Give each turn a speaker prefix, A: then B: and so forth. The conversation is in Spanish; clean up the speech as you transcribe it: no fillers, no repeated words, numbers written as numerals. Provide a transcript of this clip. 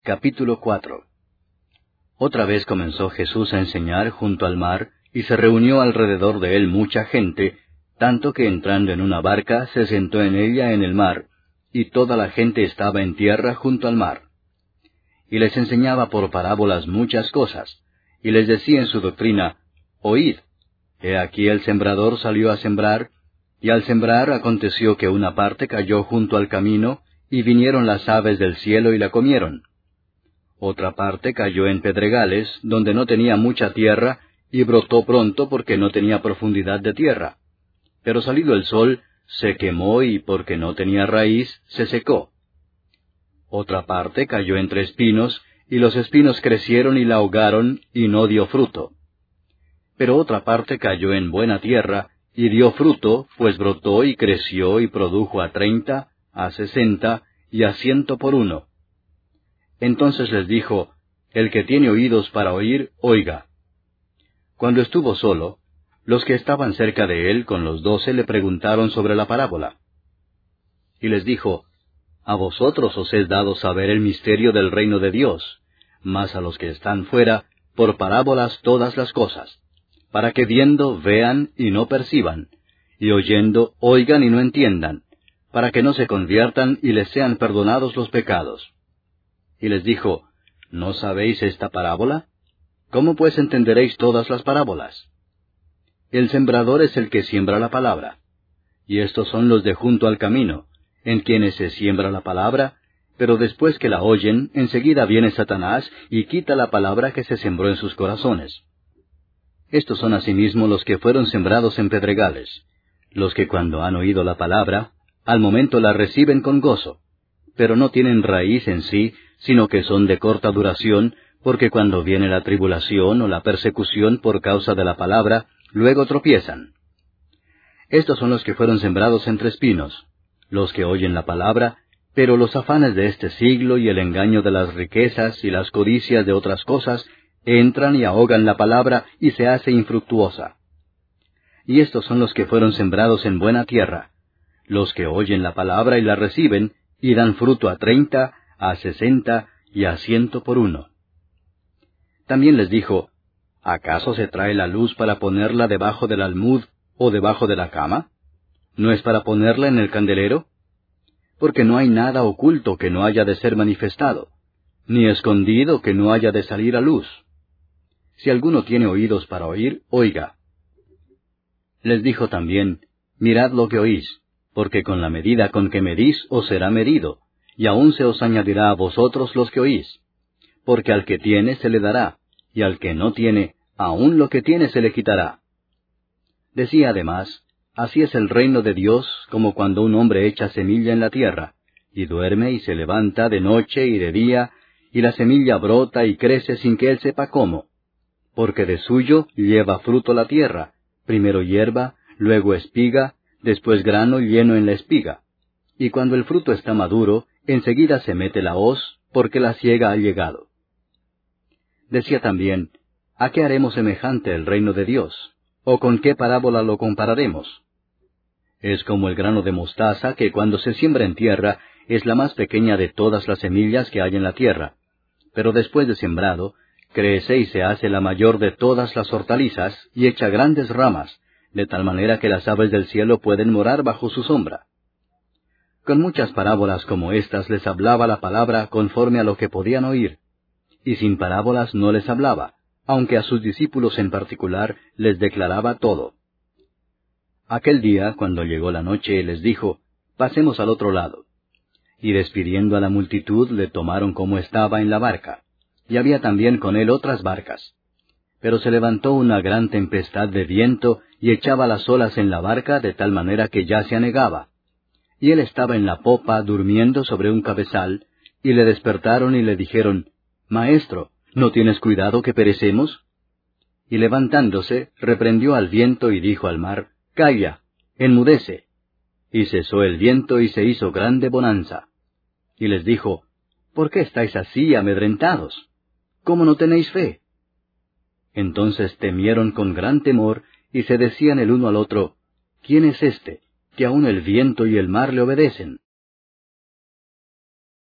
A: Capítulo 4. Otra vez comenzó Jesús a enseñar junto al mar, y se reunió alrededor de él mucha gente, tanto que entrando en una barca se sentó en ella en el mar, y toda la gente estaba en tierra junto al mar. Y les enseñaba por parábolas muchas cosas, y les decía en su doctrina, Oíd, he aquí el sembrador salió a sembrar, y al sembrar aconteció que una parte cayó junto al camino, y vinieron las aves del cielo y la comieron. Otra parte cayó en pedregales, donde no tenía mucha tierra, y brotó pronto porque no tenía profundidad de tierra. Pero salido el sol, se quemó y porque no tenía raíz, se secó. Otra parte cayó entre espinos, y los espinos crecieron y la ahogaron, y no dio fruto. Pero otra parte cayó en buena tierra, y dio fruto, pues brotó y creció y produjo a 30, a 60, y a 100 por uno. Entonces les dijo, el que tiene oídos para oír, oiga. Cuando estuvo solo, los que estaban cerca de él con los 12 le preguntaron sobre la parábola. Y les dijo, a vosotros os es dado saber el misterio del reino de Dios, mas a los que están fuera, por parábolas todas las cosas, para que viendo vean y no perciban, y oyendo oigan y no entiendan, para que no se conviertan y les sean perdonados los pecados. Y les dijo, ¿no sabéis esta parábola? ¿Cómo pues entenderéis todas las parábolas? El sembrador es el que siembra la palabra. Y estos son los de junto al camino, en quienes se siembra la palabra, pero después que la oyen, enseguida viene Satanás y quita la palabra que se sembró en sus corazones. Estos son asimismo los que fueron sembrados en pedregales, los que cuando han oído la palabra, al momento la reciben con gozo, pero no tienen raíz en sí, sino que son de corta duración, porque cuando viene la tribulación o la persecución por causa de la palabra, luego tropiezan. Estos son los que fueron sembrados entre espinos, los que oyen la palabra, pero los afanes de este siglo y el engaño de las riquezas y las codicias de otras cosas entran y ahogan la palabra y se hace infructuosa. Y estos son los que fueron sembrados en buena tierra, los que oyen la palabra y la reciben, y dan fruto a 30, a 60 y a 100 por uno. También les dijo, ¿acaso se trae la luz para ponerla debajo del almud o debajo de la cama? ¿No es para ponerla en el candelero? Porque no hay nada oculto que no haya de ser manifestado, ni escondido que no haya de salir a luz. Si alguno tiene oídos para oír, oiga. Les dijo también, mirad lo que oís, porque con la medida con que medís os será medido, y aún se os añadirá a vosotros los que oís. Porque al que tiene se le dará, y al que no tiene, aún lo que tiene se le quitará. Decía además, así es el reino de Dios, como cuando un hombre echa semilla en la tierra, y duerme y se levanta de noche y de día, y la semilla brota y crece sin que él sepa cómo. Porque de suyo lleva fruto la tierra, primero hierba, luego espiga, después grano lleno en la espiga. Y cuando el fruto está maduro, enseguida se mete la hoz, porque la siega ha llegado. Decía también, ¿a qué haremos semejante el reino de Dios? ¿O con qué parábola lo compararemos? Es como el grano de mostaza que cuando se siembra en tierra es la más pequeña de todas las semillas que hay en la tierra, pero después de sembrado, crece y se hace la mayor de todas las hortalizas y echa grandes ramas, de tal manera que las aves del cielo pueden morar bajo su sombra. Con muchas parábolas como estas les hablaba la palabra conforme a lo que podían oír, y sin parábolas no les hablaba, aunque a sus discípulos en particular les declaraba todo. Aquel día, cuando llegó la noche, les dijo, pasemos al otro lado. Y despidiendo a la multitud, le tomaron como estaba en la barca, y había también con él otras barcas. Pero se levantó una gran tempestad de viento, y echaba las olas en la barca de tal manera que ya se anegaba. Y él estaba en la popa durmiendo sobre un cabezal, y le despertaron y le dijeron, Maestro, ¿no tienes cuidado que perecemos? Y levantándose, reprendió al viento y dijo al mar, Calla, enmudece. Y cesó el viento y se hizo grande bonanza. Y les dijo, ¿por qué estáis así amedrentados? ¿Cómo no tenéis fe? Entonces temieron con gran temor, y se decían el uno al otro, ¿quién es este, que aun el viento y el mar le obedecen?